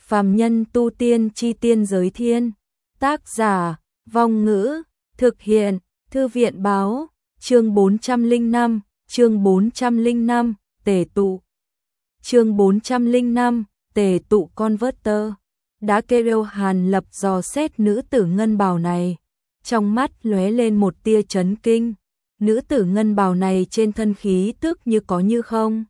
Phàm nhân tu tiên chi tiên giới thiên. Tác giả, Vong Ngữ, thực hiện, Thư viện báo, chương 405, tề tụ. Chương 405, tề tụ converter. Đã kêu Hàn Lập dò xét nữ tử ngân bào này, trong mắt lóe lên một tia chấn kinh. Nữ tử ngân bào này trên thân khí tức như có như không.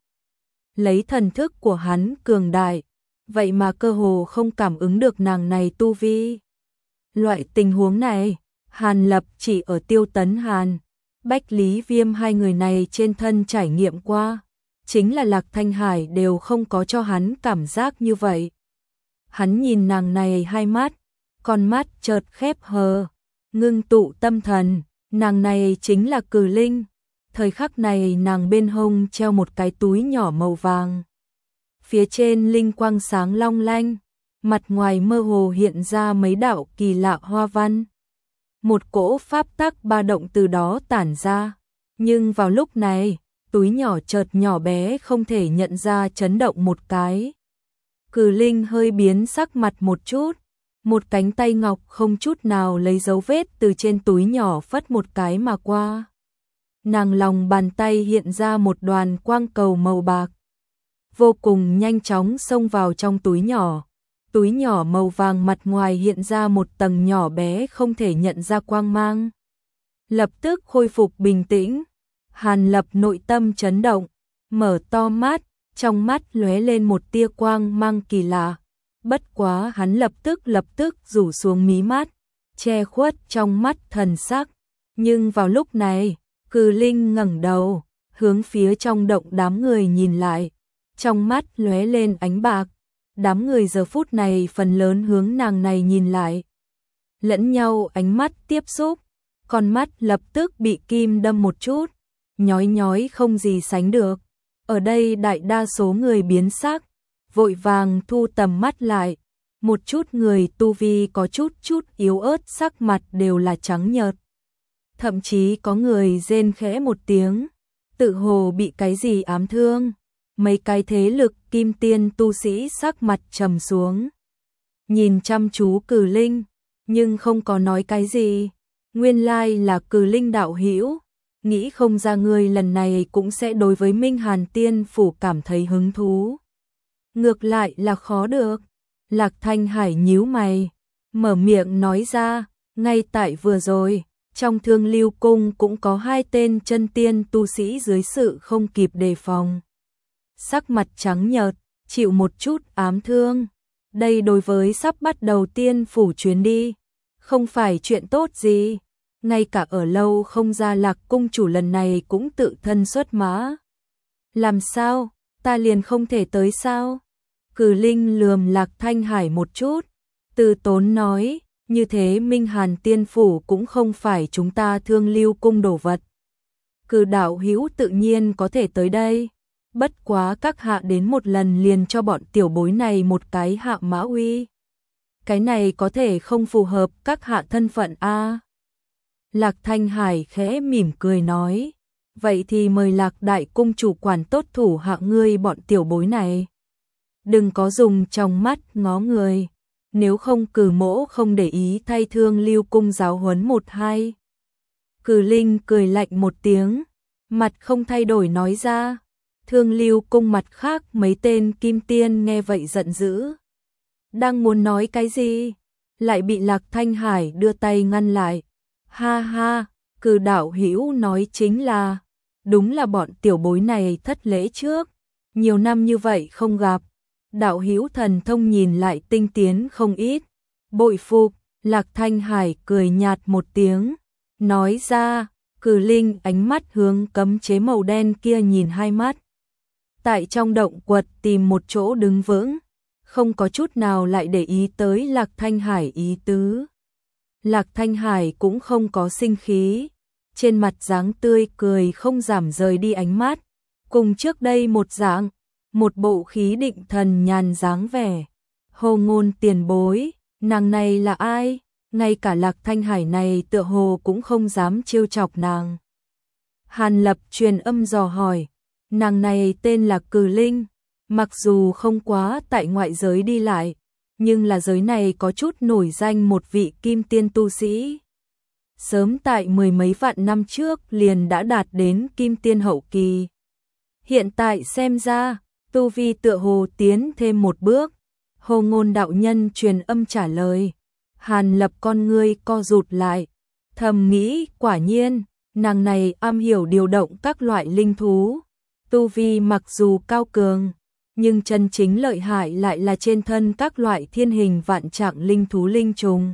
Lấy thần thức của hắn cường đại, vậy mà cơ hồ không cảm ứng được nàng này tu vi. Loại tình huống này, Hàn Lập chỉ ở Tiêu Tấn Hàn, Bách Lý Viêm hai người này trên thân trải nghiệm qua, chính là Lạc Thanh Hải đều không có cho hắn cảm giác như vậy. Hắn nhìn nàng này hai mắt, con mắt chợt khép hờ, ngưng tụ tâm thần, nàng này chính là Cử Linh. Thời khắc này nàng bên hông treo một cái túi nhỏ màu vàng. Phía trên linh quang sáng long lanh, mặt ngoài mơ hồ hiện ra mấy đạo kỳ lạ hoa văn. Một cỗ pháp tắc ba động từ đó tản ra, nhưng vào lúc này, túi nhỏ chợt nhỏ bé không thể nhận ra chấn động một cái. Cử Linh hơi biến sắc mặt một chút, một cánh tay ngọc không chút nào lấy dấu vết từ trên túi nhỏ phất một cái mà qua. Nàng lòng bàn tay hiện ra một đoàn quang cầu màu bạc, vô cùng nhanh chóng xông vào trong túi nhỏ. Túi nhỏ màu vàng mặt ngoài hiện ra một tầng nhỏ bé không thể nhận ra quang mang. Lập tức khôi phục bình tĩnh, Hàn Lập nội tâm chấn động, mở to mắt, trong mắt lóe lên một tia quang mang kỳ lạ. Bất quá hắn lập tức rủ xuống mí mắt, che khuất trong mắt thần sắc. Nhưng vào lúc này, Cử Linh ngẩng đầu, hướng phía trong động đám người nhìn lại, trong mắt lóe lên ánh bạc. Đám người giờ phút này phần lớn hướng nàng này nhìn lại. Lẫn nhau ánh mắt tiếp xúc, con mắt lập tức bị kim đâm một chút, nhói nhói không gì sánh được. Ở đây đại đa số người biến sắc, vội vàng thu tầm mắt lại. Một chút người tu vi có chút yếu ớt sắc mặt đều là trắng nhợt. Thậm chí có người rên khẽ một tiếng, tự hồ bị cái gì ám thương. Mấy cái thế lực kim tiên tu sĩ sắc mặt trầm xuống, nhìn chăm chú Cử Linh, nhưng không có nói cái gì. Nguyên lai là Cử Linh đạo hữu, nghĩ không ra ngươi lần này cũng sẽ đối với Minh Hàn Tiên Phủ cảm thấy hứng thú. Ngược lại là khó được. Lạc Thanh Hải nhíu mày, mở miệng nói ra, ngay tại vừa rồi, trong Thương Lưu Cung cũng có hai tên chân tiên tu sĩ dưới sự không kịp đề phòng. Sắc mặt trắng nhợt, chịu một chút ám thương. Đây đối với sắp bắt đầu tiên phủ chuyến đi, không phải chuyện tốt gì. Ngay cả ở lâu không ra Lạc cung chủ lần này cũng tự thân xuất mã. Làm sao, ta liền không thể tới sao? Cử Linh lườm Lạc Thanh Hải một chút, từ tốn nói, như thế Minh Hàn Tiên Phủ cũng không phải chúng ta Thương Lưu Cung đồ vật. Cử đạo hữu tự nhiên có thể tới đây. Bất quá các hạ đến một lần liền cho bọn tiểu bối này một cái hạ mã uy. Cái này có thể không phù hợp các hạ thân phận a. Lạc Thanh Hải khẽ mỉm cười nói, vậy thì mời Lạc đại cung chủ quản tốt thủ hạ ngươi bọn tiểu bối này. Đừng có dùng trong mắt ngó người, nếu không Cử mỗ không để ý thay Thương Lưu Cung giáo huấn một hai. Cử Linh cười lạnh một tiếng, mặt không thay đổi nói ra. Thương Lưu Cung mặt khác mấy tên kim tiên nghe vậy giận dữ. Đang muốn nói cái gì, lại bị Lạc Thanh Hải đưa tay ngăn lại. Ha ha, Cử đạo hữu nói chính là, đúng là bọn tiểu bối này thất lễ trước. Nhiều năm như vậy không gặp, đạo hữu thần thông nhìn lại tinh tiến không ít. Bội phục, Lạc Thanh Hải cười nhạt một tiếng, nói ra. Cử Linh ánh mắt hướng cấm chế màu đen kia nhìn hai mắt. Tại trong động quật tìm một chỗ đứng vững, không có chút nào lại để ý tới Lạc Thanh Hải ý tứ. Lạc Thanh Hải cũng không có sinh khí, trên mặt dáng tươi cười không giảm rời đi ánh mắt, cùng trước đây một dạng, một bộ khí định thần nhàn dáng vẻ. Hồ Ngôn tiền bối, nàng này là ai? Ngay cả Lạc Thanh Hải này tựa hồ cũng không dám trêu chọc nàng. Hàn Lập truyền âm dò hỏi, nàng này tên là Cử Linh, mặc dù không quá tại ngoại giới đi lại, nhưng là giới này có chút nổi danh một vị kim tiên tu sĩ. Sớm tại mười mấy vạn năm trước liền đã đạt đến kim tiên hậu kỳ. Hiện tại xem ra, tu vi tựa hồ tiến thêm một bước. Hồ Ngôn đạo nhân truyền âm trả lời. Hàn Lập con ngươi co rụt lại, thầm nghĩ quả nhiên, nàng này am hiểu điều động các loại linh thú. Tu vi mặc dù cao cường, nhưng chân chính lợi hại lại là trên thân các loại thiên hình vạn trạng linh thú linh trùng.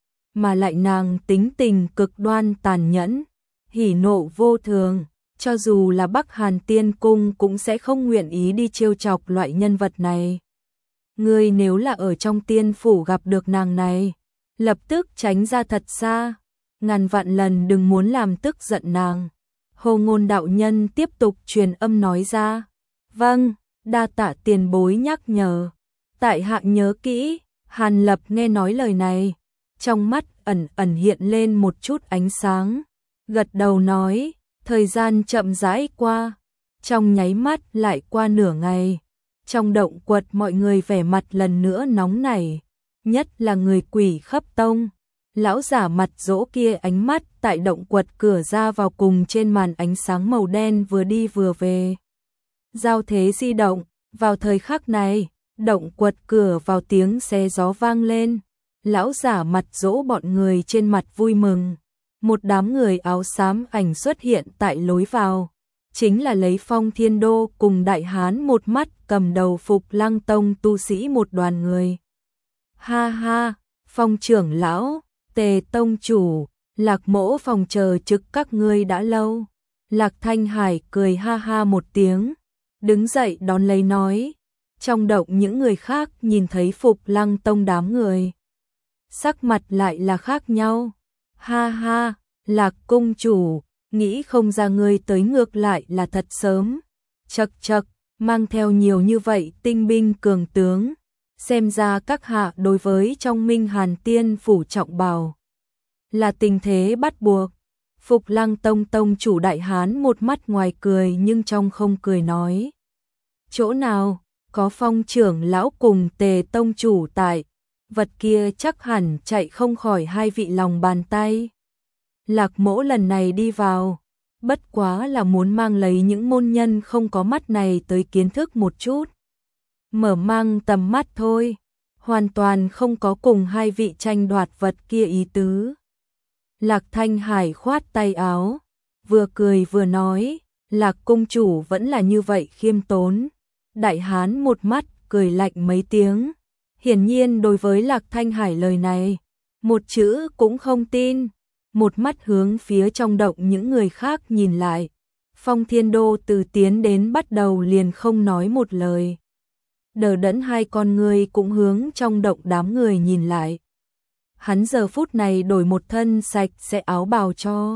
Mà lại nàng tính tình cực đoan tàn nhẫn, hỉ nộ vô thường, cho dù là Bắc Hàn Tiên Cung cũng sẽ không nguyện ý đi trêu chọc loại nhân vật này. Ngươi nếu là ở trong tiên phủ gặp được nàng này, lập tức tránh ra thật xa, ngàn vạn lần đừng muốn làm tức giận nàng. Hồ Ngôn đạo nhân tiếp tục truyền âm nói ra. Vâng, đa tạ tiền bối nhắc nhở. Tại hạ nhớ kỹ. Hàn Lập nghe nói lời này, trong mắt ẩn ẩn hiện lên một chút ánh sáng, gật đầu nói. Thời gian chậm rãi qua, trong nháy mắt lại qua nửa ngày. Trong động quật mọi người vẻ mặt lần nữa nóng nảy, nhất là người Quỷ Khấp Tông. Lão giả mặt dỗ kia ánh mắt tại động quật cửa ra vào cùng trên màn ánh sáng màu đen vừa đi vừa về. Giao thế di động, vào thời khắc này, động quật cửa vào tiếng xé gió vang lên. Lão giả mặt dỗ bọn người trên mặt vui mừng. Một đám người áo xám ảnh xuất hiện tại lối vào. Chính là lấy Phong Thiên Đô cùng Đại Hán một mắt cầm đầu Phục Lăng Tông tu sĩ một đoàn người. Ha ha, Phong trưởng lão, Tề tông chủ, Lạc Mỗ phòng chờ trực các ngươi đã lâu. Lạc Thanh Hải cười ha ha một tiếng, đứng dậy đón lấy nói. Trong động những người khác nhìn thấy Phục Lăng Tông đám người, sắc mặt lại là khác nhau. Ha ha, Lạc cung chủ, nghĩ không ra ngươi tới ngược lại là thật sớm. Chậc chậc, mang theo nhiều như vậy tinh binh cường tướng, xem ra các hạ đối với trong Minh Hàn Tiên phủ trọng bảo là tình thế bắt buộc. Phục Lăng Tông tông chủ Đại Hán một mắt ngoài cười nhưng trong không cười nói. Chỗ nào, có Phong trưởng lão cùng Tề tông chủ tại, vật kia chắc hẳn chạy không khỏi hai vị lòng bàn tay. Lạc Mỗ lần này đi vào, bất quá là muốn mang lấy những môn nhân không có mắt này tới kiến thức một chút. Mở mang tầm mắt thôi, hoàn toàn không có cùng hai vị tranh đoạt vật kia ý tứ. Lạc Thanh Hải khoát tay áo, vừa cười vừa nói, Lạc cung chủ vẫn là như vậy khiêm tốn. Đại Hán một mắt cười lạnh mấy tiếng, hiển nhiên đối với Lạc Thanh Hải lời này, một chữ cũng không tin. Một mắt hướng phía trong động những người khác nhìn lại. Phong Thiên Đô từ tiến đến bắt đầu liền không nói một lời. Đờ đẫn hai con người cũng hướng trong động đám người nhìn lại. Hắn giờ phút này đổi một thân sạch sẽ áo bào cho.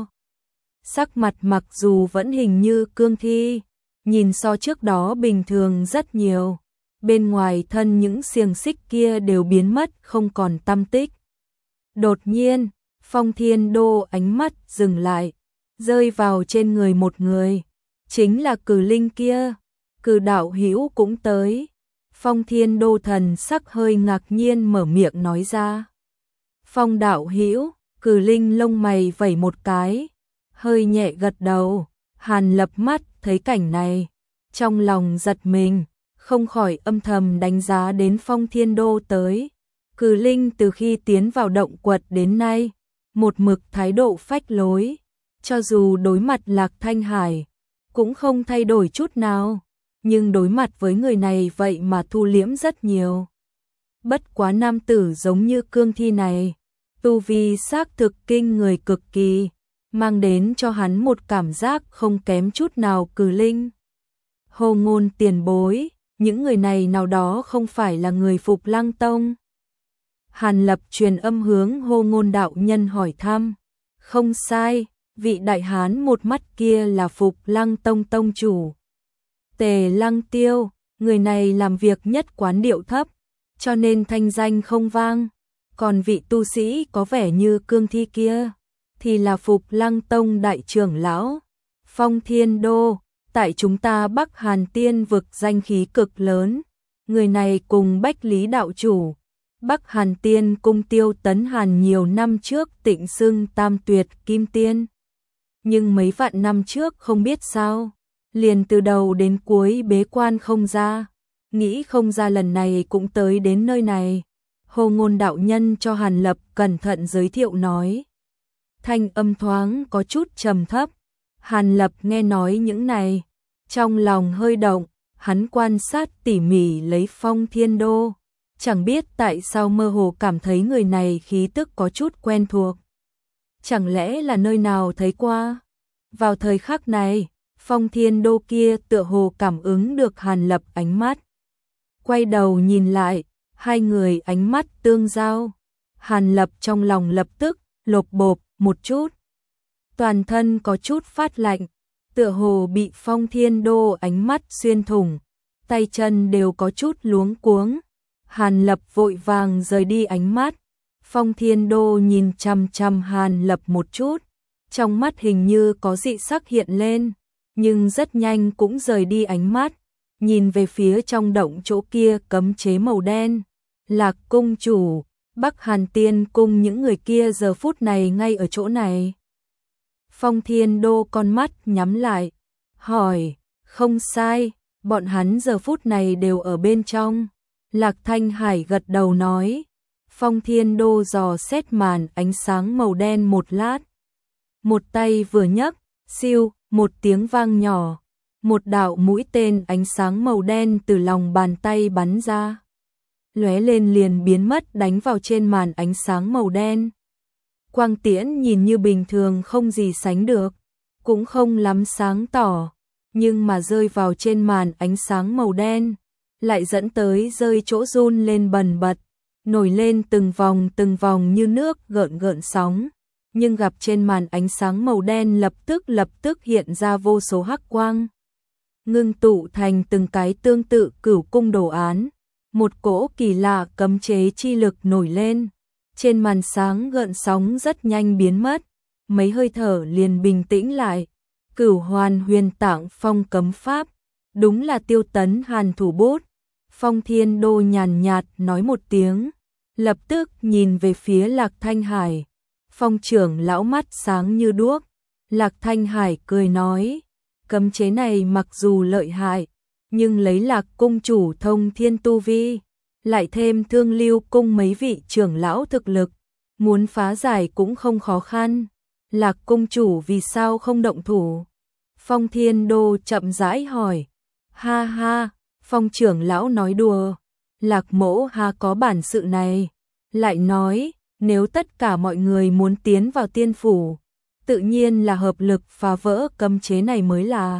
Sắc mặt mặc dù vẫn hình như cương thi, nhìn so trước đó bình thường rất nhiều. Bên ngoài thân những xiềng xích kia đều biến mất không còn tăm tích. Đột nhiên, Phong Thiên Đô ánh mắt dừng lại, rơi vào trên người một người, chính là Cử Linh kia. Cử đạo hữu cũng tới. Phong Thiên Đô thần sắc hơi ngạc nhiên mở miệng nói ra. Phong đạo hữu, Cử Linh lông mày vẩy một cái, hơi nhẹ gật đầu. Hàn Lập mắt thấy cảnh này, trong lòng giật mình, không khỏi âm thầm đánh giá đến Phong Thiên Đô tới. Cử Linh từ khi tiến vào động quật đến nay, một mực thái độ phách lối, cho dù đối mặt Lạc Thanh Hải, cũng không thay đổi chút nào, nhưng đối mặt với người này vậy mà thu liễm rất nhiều. Bất quá nam tử giống như cương thi này, tu vi xác thực kinh người cực kỳ, mang đến cho hắn một cảm giác không kém chút nào Cử Linh. Hồ Ngôn tiền bối, những người này nào đó không phải là người Phục Lăng Tông. Hàn Lập truyền âm hướng Hồ Ngôn đạo nhân hỏi thăm. Không sai, vị đại hán một mắt kia là Phục Lăng Tông tông chủ Tề Lăng Tiêu, người này làm việc nhất quán điệu thấp, cho nên thanh danh không vang. Còn vị tu sĩ có vẻ như cương thi kia, thì là Phục Lăng Tông đại trưởng lão Phong Thiên Đô, tại chúng ta Bắc Hàn Tiên vực danh khí cực lớn. Người này cùng Bách Lý đạo chủ Bắc Hàn Tiên Cung Tiêu Tấn Hàn nhiều năm trước tịnh xưng Tam Tuyệt Kim Tiên. Nhưng mấy vạn năm trước không biết sao, liền từ đầu đến cuối bế quan không ra, nghĩ không ra lần này cũng tới đến nơi này. Hồ Ngôn đạo nhân cho Hàn Lập cẩn thận giới thiệu nói. Thanh âm thoáng có chút trầm thấp. Hàn Lập nghe nói những này, trong lòng hơi động, hắn quan sát tỉ mỉ lấy Phong Thiên Đô, chẳng biết tại sao mơ hồ cảm thấy người này khí tức có chút quen thuộc. Chẳng lẽ là nơi nào thấy qua? Vào thời khắc này, Phong Thiên Đô kia tựa hồ cảm ứng được Hàn Lập ánh mắt. Quay đầu nhìn lại, hai người ánh mắt tương giao. Hàn Lập trong lòng lập tức lột bột một chút. Toàn thân có chút phát lạnh, tựa hồ bị Phong Thiên Đô ánh mắt xuyên thủng, tay chân đều có chút luống cuống. Hàn Lập vội vàng rời đi ánh mắt. Phong Thiên Đô nhìn chằm chằm Hàn Lập một chút, trong mắt hình như có dị sắc hiện lên, nhưng rất nhanh cũng rời đi ánh mắt, nhìn về phía trong động chỗ kia cấm chế màu đen. Lạc cung chủ, Bắc Hàn Tiên cung những người kia giờ phút này ngay ở chỗ này. Phong Thiên Đô con mắt nhắm lại, hỏi, không sai, bọn hắn giờ phút này đều ở bên trong. Lạc Thanh Hải gật đầu nói. Phong Thiên Đô dò xét màn ánh sáng màu đen một lát. Một tay vừa nhấc, siêu, một tiếng vang nhỏ. Một đạo mũi tên ánh sáng màu đen từ lòng bàn tay bắn ra. Lóe lên liền biến mất đánh vào trên màn ánh sáng màu đen. Quang tiễn nhìn như bình thường không gì sánh được, cũng không lắm sáng tỏ, nhưng mà rơi vào trên màn ánh sáng màu đen, lại dẫn tới rơi chỗ run lên bần bật, nổi lên từng vòng như nước gợn gợn sóng, nhưng gặp trên màn ánh sáng màu đen lập tức hiện ra vô số hắc quang, ngưng tụ thành từng cái tương tự cửu cung đồ án, một cỗ kỳ lạ cấm chế chi lực nổi lên, trên màn sáng gợn sóng rất nhanh biến mất, mấy hơi thở liền bình tĩnh lại. Cửu Hoàn Huyền Tạng Phong cấm pháp, đúng là Tiêu Tấn Hàn thủ bút. Phong Thiên Đô nhàn nhạt nói một tiếng, lập tức nhìn về phía Lạc Thanh Hải. Phong trưởng lão mắt sáng như đuốc. Lạc Thanh Hải cười nói, cấm chế này mặc dù lợi hại, nhưng lấy Lạc cung chủ thông thiên tu vi, lại thêm Thương Lưu cung mấy vị trưởng lão thực lực, muốn phá giải cũng không khó khăn. Lạc cung chủ vì sao không động thủ? Phong Thiên Đô chậm rãi hỏi. Ha ha, Phong trưởng lão nói đùa, Lạc mỗ ha có bản sự này. Lại nói, nếu tất cả mọi người muốn tiến vào tiên phủ, tự nhiên là hợp lực phá vỡ cấm chế này mới là.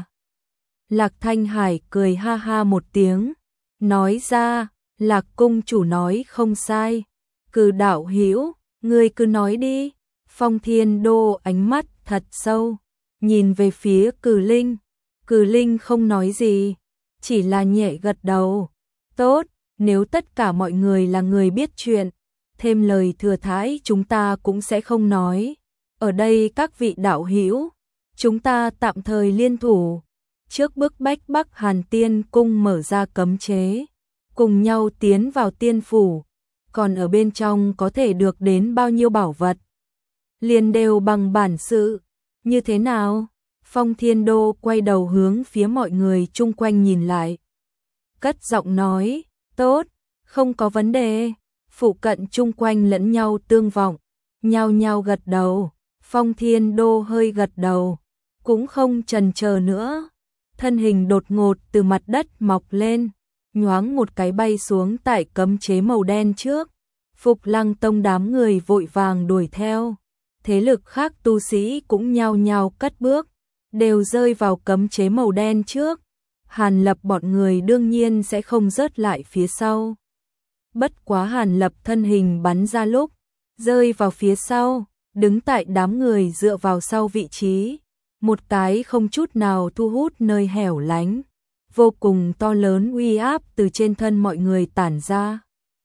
Lạc Thanh Hải cười ha ha một tiếng, nói ra, Lạc cung chủ nói không sai. Cừ đạo hữu, ngươi cứ nói đi. Phong Thiên Đô ánh mắt thật sâu, nhìn về phía Cừ Linh. Cừ Linh không nói gì, chỉ là nhẹ gật đầu. Tốt, nếu tất cả mọi người là người biết chuyện, thêm lời thừa thãi chúng ta cũng sẽ không nói. Ở đây các vị đạo hữu, chúng ta tạm thời liên thủ, trước bức bách Bắc Hàn Tiên cung mở ra cấm chế, cùng nhau tiến vào tiên phủ, còn ở bên trong có thể được đến bao nhiêu bảo vật, liền đều bằng bản sự, như thế nào? Phong Thiên Đô quay đầu hướng phía mọi người chung quanh nhìn lại, cất giọng nói, tốt, không có vấn đề. Phụ cận chung quanh lẫn nhau tương vọng, nhao nhao gật đầu. Phong Thiên Đô hơi gật đầu, cũng không chần chờ nữa, thân hình đột ngột từ mặt đất mọc lên, nhoáng một cái bay xuống tại cấm chế màu đen trước. Phục Lăng Tông đám người vội vàng đuổi theo, thế lực khác tu sĩ cũng nhao nhao cất bước, đều rơi vào cấm chế màu đen trước. Hàn Lập bọn người đương nhiên sẽ không rớt lại phía sau. Bất quá Hàn Lập thân hình bắn ra lúc, rơi vào phía sau, đứng tại đám người dựa vào sau vị trí, một cái không chút nào thu hút nơi hẻo lánh, vô cùng to lớn uy áp từ trên thân mọi người tản ra,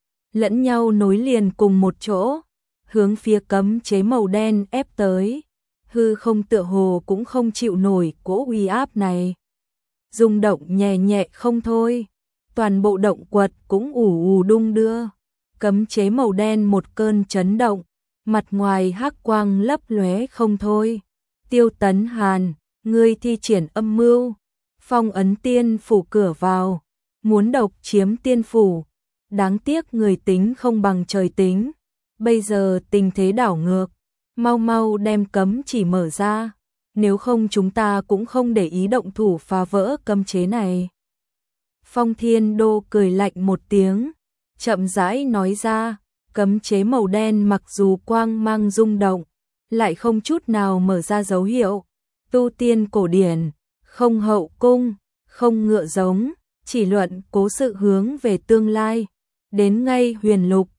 lẫn nhau nối liền cùng một chỗ, hướng phía cấm chế màu đen ép tới. Hư không tựa hồ cũng không chịu nổi cỗ uy áp này, rung động nhẹ nhẹ không thôi, toàn bộ động quật cũng ù ù đung đưa. Cấm chế màu đen một cơn chấn động, mặt ngoài hắc quang lấp lóe không thôi. Tiêu Tấn Hàn, ngươi thi triển âm mưu, phong ấn tiên phủ cửa vào, muốn độc chiếm tiên phủ. Đáng tiếc người tính không bằng trời tính, bây giờ tình thế đảo ngược, mau mau đem cấm chỉ mở ra, nếu không chúng ta cũng không để ý động thủ phá vỡ cấm chế này. Phong Thiên Đô cười lạnh một tiếng, chậm rãi nói ra, cấm chế màu đen mặc dù quang mang rung động, lại không chút nào mở ra dấu hiệu. Tu tiên cổ điển, không hậu cung, không ngựa giống, chỉ luận cố sự hướng về tương lai. Đến ngay huyền lục,